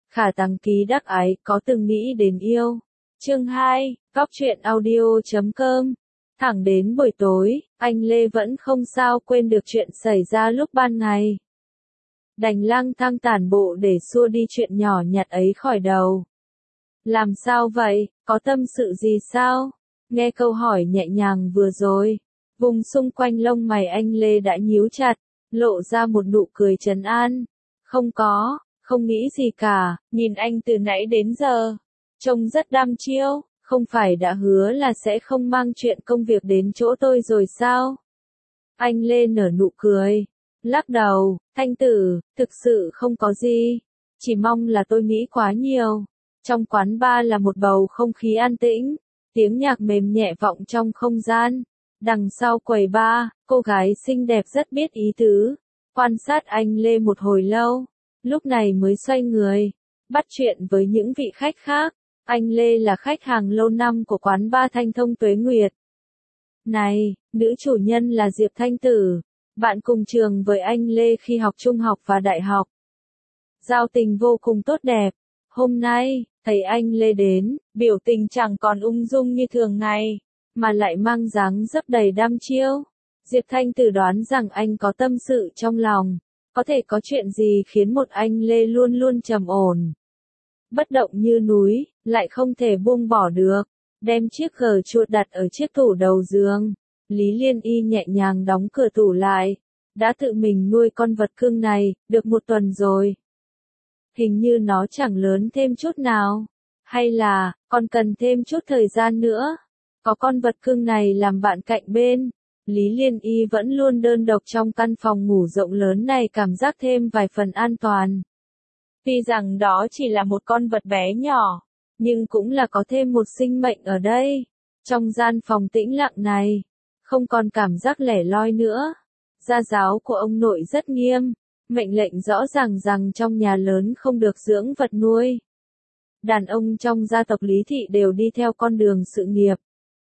Khả Tăng Ký Đắc Ái có từng nghĩ đến yêu. Chương 2, Góc truyện audio.com. Thẳng đến buổi tối, anh Lê vẫn không sao quên được chuyện xảy ra lúc ban ngày. Đành lang thang tản bộ để xua đi chuyện nhỏ nhặt ấy khỏi đầu. Làm sao vậy, có tâm sự gì sao? Nghe câu hỏi nhẹ nhàng vừa rồi, vùng xung quanh lông mày anh Lê đã nhíu chặt, lộ ra một nụ cười trấn an. Không nghĩ gì cả, nhìn anh từ nãy đến giờ, trông rất đăm chiêu, không phải đã hứa là sẽ không mang chuyện công việc đến chỗ tôi rồi sao? Anh Lê nở nụ cười, lắc đầu, Thanh Tử, thực sự không có gì, chỉ mong là tôi nghĩ quá nhiều. Trong quán bar là một bầu không khí an tĩnh, tiếng nhạc mềm nhẹ vọng trong không gian. Đằng sau quầy bar, cô gái xinh đẹp rất biết ý tứ, quan sát anh Lê một hồi lâu, lúc này mới xoay người, bắt chuyện với những vị khách khác. Anh Lê là khách hàng lâu năm của quán bar Thanh Thông Tuế Nguyệt. Này, nữ chủ nhân là Diệp Thanh Tử, bạn cùng trường với anh Lê khi học trung học và đại học. Giao tình vô cùng tốt đẹp. Hôm nay, thấy anh Lê đến, biểu tình chẳng còn ung dung như thường ngày, mà lại mang dáng dấp đầy đăm chiêu. Diệp Thanh Tử đoán rằng anh có tâm sự trong lòng, có thể có chuyện gì khiến một anh Lê luôn luôn trầm ổn, bất động như núi, lại không thể buông bỏ được. Đem chiếc gờ chuột đặt ở chiếc tủ đầu giường, Lý Liên Y nhẹ nhàng đóng cửa tủ lại. Đã tự mình nuôi con vật cưng này, được một tuần rồi. Hình như nó chẳng lớn thêm chút nào. Hay là, còn cần thêm chút thời gian nữa. Có con vật cưng này làm bạn cạnh bên, Lý Liên Y vẫn luôn đơn độc trong căn phòng ngủ rộng lớn này cảm giác thêm vài phần an toàn. Tuy rằng đó chỉ là một con vật bé nhỏ, nhưng cũng là có thêm một sinh mệnh ở đây. Trong gian phòng tĩnh lặng này, không còn cảm giác lẻ loi nữa. Gia giáo của ông nội rất nghiêm, mệnh lệnh rõ ràng rằng trong nhà lớn không được dưỡng vật nuôi. Đàn ông trong gia tộc Lý Thị đều đi theo con đường sự nghiệp.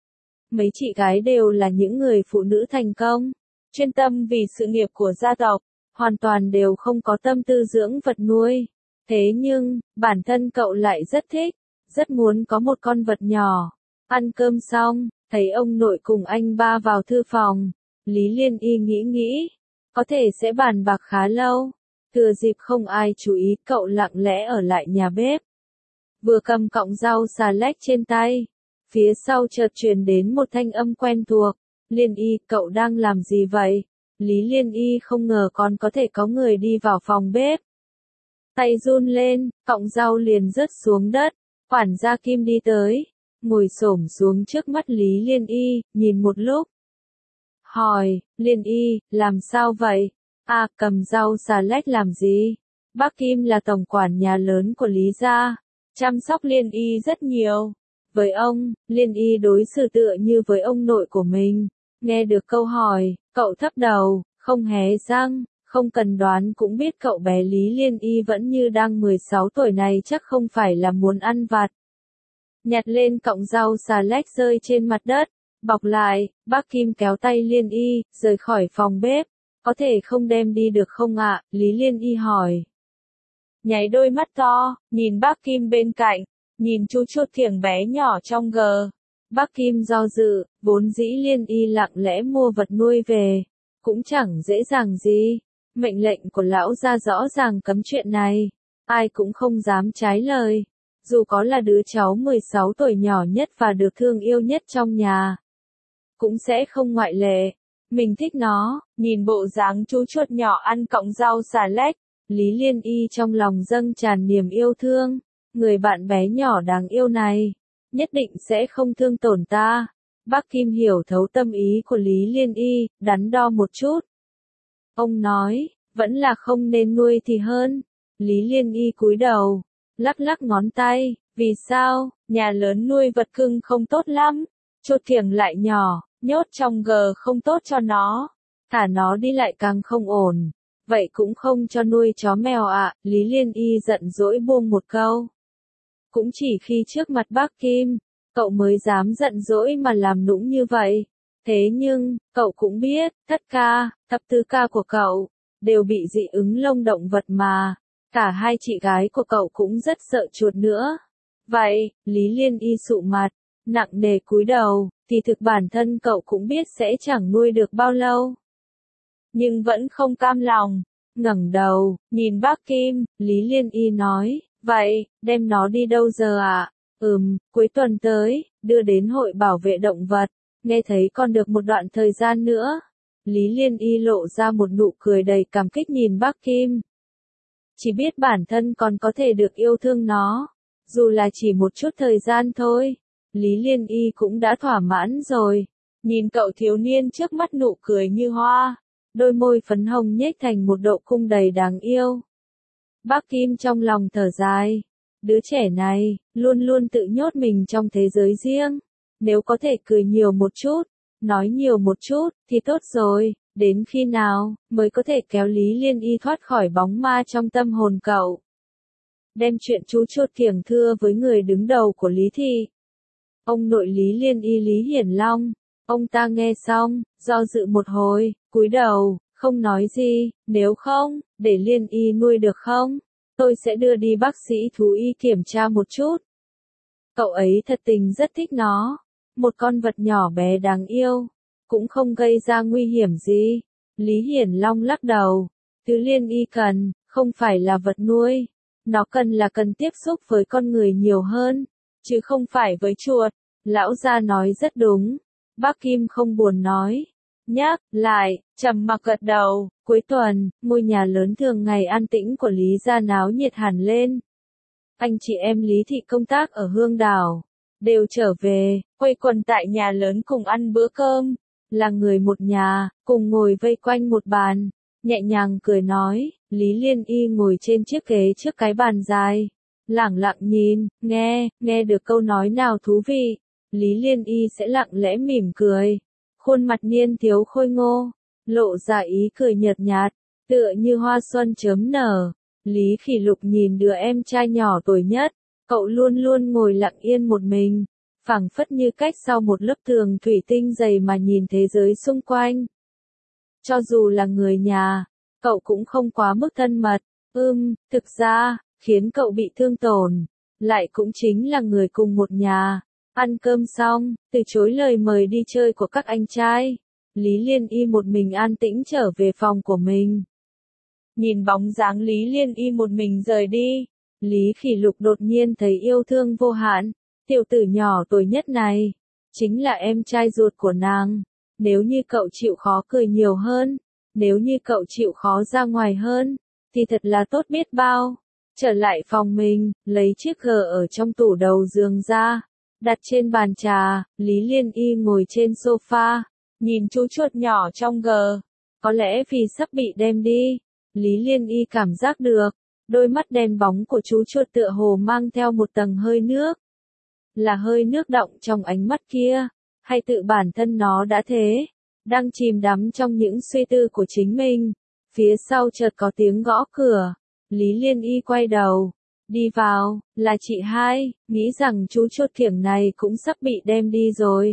Mấy chị gái đều là những người phụ nữ thành công, chuyên tâm vì sự nghiệp của gia tộc, hoàn toàn đều không có tâm tư dưỡng vật nuôi. Thế nhưng, bản thân cậu lại rất thích, rất muốn có một con vật nhỏ. Ăn cơm xong, thấy ông nội cùng anh ba vào thư phòng, Lý Liên Y nghĩ, có thể sẽ bàn bạc khá lâu. Thừa dịp không ai chú ý, cậu lặng lẽ ở lại nhà bếp. Vừa cầm cọng rau xà lách trên tay, phía sau chợt truyền đến một thanh âm quen thuộc. Liên Y, cậu đang làm gì vậy? Lý Liên Y không ngờ còn có thể có người đi vào phòng bếp. Tay run lên, cọng rau liền rớt xuống đất. Quản gia Kim đi tới, ngồi xổm xuống trước mắt Lý Liên Y, nhìn một lúc. Hỏi, Liên Y, làm sao vậy? À, cầm rau xà lách làm gì? Bác Kim là tổng quản nhà lớn của Lý gia, chăm sóc Liên Y rất nhiều. Với ông, Liên Y đối xử tựa như với ông nội của mình. Nghe được câu hỏi, cậu thấp đầu, không hé răng, không cần đoán cũng biết cậu bé Lý Liên Y vẫn như đang 16 tuổi này chắc không phải là muốn ăn vặt. Nhặt lên cọng rau xà lách rơi trên mặt đất, bọc lại, bác Kim kéo tay Liên Y, rời khỏi phòng bếp. Có thể không đem đi được không ạ? Lý Liên Y hỏi. Nháy đôi mắt to, nhìn bác Kim bên cạnh, nhìn chú chuột thiểng bé nhỏ trong gờ. Bác Kim do dự, vốn dĩ Liên Y lặng lẽ mua vật nuôi về, cũng chẳng dễ dàng gì. Mệnh lệnh của lão gia rõ ràng cấm chuyện này, ai cũng không dám trái lời. Dù có là đứa cháu 16 tuổi nhỏ nhất và được thương yêu nhất trong nhà, cũng sẽ không ngoại lệ. Mình thích nó, nhìn bộ dáng chú chuột nhỏ ăn cọng rau xà lách, Lý Liên Y trong lòng dâng tràn niềm yêu thương. Người bạn bé nhỏ đáng yêu này, nhất định sẽ không thương tổn ta. Bác Kim hiểu thấu tâm ý của Lý Liên Y, đắn đo một chút. Ông nói, vẫn là không nên nuôi thì hơn. Lý Liên Y cúi đầu, lắc lắc ngón tay, vì sao, nhà lớn nuôi vật cưng không tốt lắm, chuột thiểng lại nhỏ, nhốt trong gờ không tốt cho nó, thả nó đi lại càng không ổn, vậy cũng không cho nuôi chó mèo ạ. Lý Liên Y giận dỗi buông một câu. Cũng chỉ khi trước mặt bác Kim, cậu mới dám giận dỗi mà làm nũng như vậy. Thế nhưng, cậu cũng biết, thất ca, thập tứ ca của cậu, đều bị dị ứng lông động vật mà. Cả hai chị gái của cậu cũng rất sợ chuột nữa. Vậy, Lý Liên Y sụ mặt, nặng nề cúi đầu, thì thực bản thân cậu cũng biết sẽ chẳng nuôi được bao lâu. Nhưng vẫn không cam lòng, ngẩng đầu, nhìn bác Kim, Lý Liên Y nói, vậy, đem nó đi đâu giờ ạ? Cuối tuần tới, đưa đến hội bảo vệ động vật, nghe thấy còn được một đoạn thời gian nữa. Lý Liên Y lộ ra một nụ cười đầy cảm kích nhìn bác Kim. Chỉ biết bản thân còn có thể được yêu thương nó, dù là chỉ một chút thời gian thôi. Lý Liên Y cũng đã thỏa mãn rồi. Nhìn cậu thiếu niên trước mắt nụ cười như hoa, đôi môi phấn hồng nhếch thành một độ cung đầy đáng yêu. Bác Kim trong lòng thở dài. Đứa trẻ này, luôn luôn tự nhốt mình trong thế giới riêng. Nếu có thể cười nhiều một chút, nói nhiều một chút, thì tốt rồi. Đến khi nào, mới có thể kéo Lý Liên Y thoát khỏi bóng ma trong tâm hồn cậu. Đem chuyện chú chuột kiểng thưa với người đứng đầu của Lý Thị. Ông nội Lý Liên Y Lý Hiển Long, ông ta nghe xong, do dự một hồi, cúi đầu, không nói gì, nếu không, để Liên Y nuôi được không? Tôi sẽ đưa đi bác sĩ thú y kiểm tra một chút. Cậu ấy thật tình rất thích nó, một con vật nhỏ bé đáng yêu, cũng không gây ra nguy hiểm gì. Lý Hiển Long lắc đầu, thứ Liên Y cần, không phải là vật nuôi, nó cần tiếp xúc với con người nhiều hơn, chứ không phải với chuột. Lão gia nói rất đúng. Bác Kim không buồn nói. Nhắc lại, trầm mặc gật đầu. Cuối tuần, ngôi nhà lớn thường ngày an tĩnh của Lý gia náo nhiệt hẳn lên. Anh chị em Lý Thị công tác ở Hương Đảo đều trở về, quây quần tại nhà lớn cùng ăn bữa cơm. Là người một nhà, cùng ngồi vây quanh một bàn, nhẹ nhàng cười nói. Lý Liên Y ngồi trên chiếc ghế trước cái bàn dài, lẳng lặng nhìn, nghe được câu nói nào thú vị, Lý Liên Y sẽ lặng lẽ mỉm cười. Khuôn mặt niên thiếu khôi ngô, lộ ra ý cười nhợt nhạt, tựa như hoa xuân chớm nở. Lý Khỉ Lục nhìn đứa em trai nhỏ tuổi nhất, cậu luôn luôn ngồi lặng yên một mình, phảng phất như cách sau một lớp tường thủy tinh dày mà nhìn thế giới xung quanh. Cho dù là người nhà, cậu cũng không quá mức thân mật. Thực ra, khiến cậu bị thương tổn, lại cũng chính là người cùng một nhà. Ăn cơm xong, từ chối lời mời đi chơi của các anh trai, Lý Liên Y một mình an tĩnh trở về phòng của mình. Nhìn bóng dáng Lý Liên Y một mình rời đi, Lý Khỉ Lục đột nhiên thấy yêu thương vô hạn. Tiểu tử nhỏ tuổi nhất này, chính là em trai ruột của nàng. Nếu như cậu chịu khó cười nhiều hơn, nếu như cậu chịu khó ra ngoài hơn, thì thật là tốt biết bao. Trở lại phòng mình, lấy chiếc gờ ở trong tủ đầu giường ra, đặt trên bàn trà. Lý Liên Y ngồi trên sofa, nhìn chú chuột nhỏ trong gờ. Có lẽ vì sắp bị đem đi, Lý Liên Y cảm giác được, đôi mắt đen bóng của chú chuột tựa hồ mang theo một tầng hơi nước. Là hơi nước đọng trong ánh mắt kia, hay tự bản thân nó đã thế, đang chìm đắm trong những suy tư của chính mình. Phía sau chợt có tiếng gõ cửa, Lý Liên Y quay đầu, đi vào, là chị hai, nghĩ rằng chú chuột kiểng này cũng sắp bị đem đi rồi.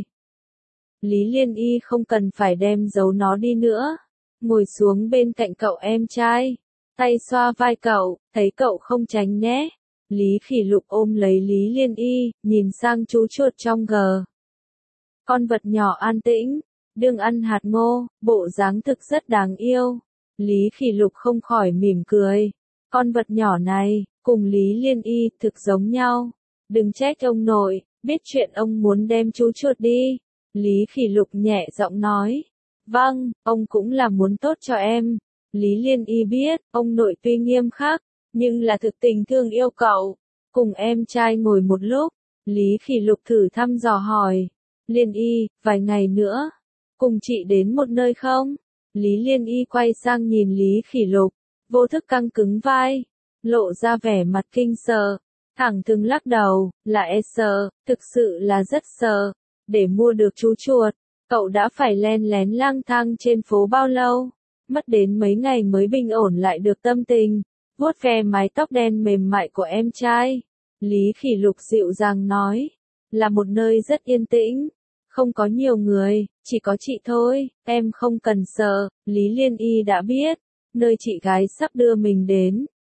Lý Liên Y không cần phải đem giấu nó đi nữa, ngồi xuống bên cạnh cậu em trai, tay xoa vai cậu, thấy cậu không tránh né. Lý Khỉ Lục ôm lấy Lý Liên Y, nhìn sang chú chuột trong gờ. Con vật nhỏ an tĩnh, đương ăn hạt ngô, bộ dáng thực rất đáng yêu. Lý Khỉ Lục không khỏi mỉm cười. Con vật nhỏ này, cùng Lý Liên Y thực giống nhau. Đừng trách ông nội, biết chuyện ông muốn đem chú chuột đi. Lý Khỉ Lục nhẹ giọng nói. Vâng, ông cũng là muốn tốt cho em. Lý Liên Y biết, ông nội tuy nghiêm khắc, nhưng là thực tình thương yêu cậu. Cùng em trai ngồi một lúc, Lý Khỉ Lục thử thăm dò hỏi. Liên Y, vài ngày nữa, cùng chị đến một nơi không? Lý Liên Y quay sang nhìn Lý Khỉ Lục, vô thức căng cứng vai, lộ ra vẻ mặt kinh sợ, thẳng thừng lắc đầu, là sợ, thực sự là rất sợ. Để mua được chú chuột, cậu đã phải len lén lang thang trên phố bao lâu? Mất đến mấy ngày mới bình ổn lại được tâm tình, vuốt ve mái tóc đen mềm mại của em trai. Lý Khỉ Lục dịu dàng nói, là một nơi rất yên tĩnh, không có nhiều người, chỉ có chị thôi, em không cần sợ. Lý Liên Y đã biết, nơi chị gái sắp đưa mình đến,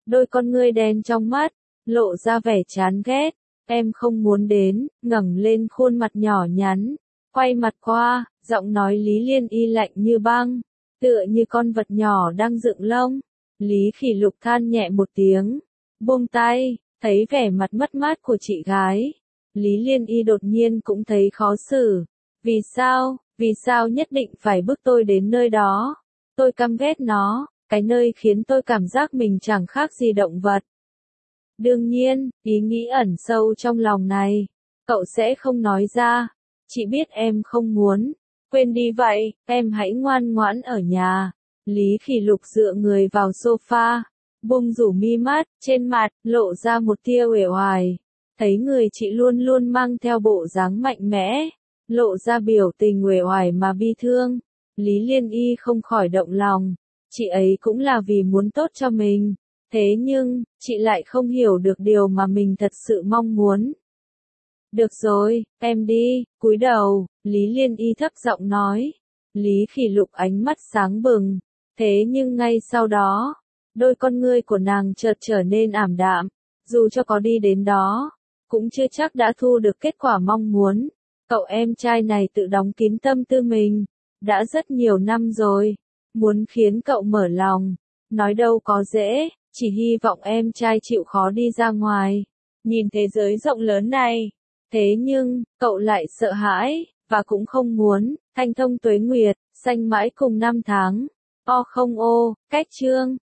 đôi con ngươi đen trong mắt, lộ ra vẻ chán ghét. Em không muốn đến, ngẩng lên khuôn mặt nhỏ nhắn, quay mặt qua, giọng nói Lý Liên Y lạnh như băng, tựa như con vật nhỏ đang dựng lông. Lý Khỉ Lục than nhẹ một tiếng, buông tay, thấy vẻ mặt mất mát của chị gái. Lý Liên Y đột nhiên cũng thấy khó xử. Vì sao nhất định phải bức tôi đến nơi đó? Tôi căm ghét nó, cái nơi khiến tôi cảm giác mình chẳng khác gì động vật. Đương nhiên, ý nghĩ ẩn sâu trong lòng này, cậu sẽ không nói ra. Chị biết em không muốn. Quên đi vậy, em hãy ngoan ngoãn ở nhà. Lý Khỉ Lục dựa người vào sofa, buông rủ mi mắt, trên mặt, lộ ra một tia uể oải. Thấy người chị luôn luôn mang theo bộ dáng mạnh mẽ, lộ ra biểu tình uể oải mà bi thương. Lý Liên Y không khỏi động lòng. Chị ấy cũng là vì muốn tốt cho mình. Thế nhưng, chị lại không hiểu được điều mà mình thật sự mong muốn. Được rồi, em đi, cúi đầu, Lý Liên Y thấp giọng nói. Lý Khỉ Lục ánh mắt sáng bừng. Thế nhưng ngay sau đó, đôi con ngươi của nàng chợt trở nên ảm đạm. Dù cho có đi đến đó, cũng chưa chắc đã thu được kết quả mong muốn. Cậu em trai này tự đóng kín tâm tư mình. Đã rất nhiều năm rồi. Muốn khiến cậu mở lòng. Nói đâu có dễ, chỉ hy vọng em trai chịu khó đi ra ngoài. Nhìn thế giới rộng lớn này. Thế nhưng, cậu lại sợ hãi, và cũng không muốn, thanh thông tuế nguyệt, xanh mãi cùng năm tháng. O không ô, cách chương.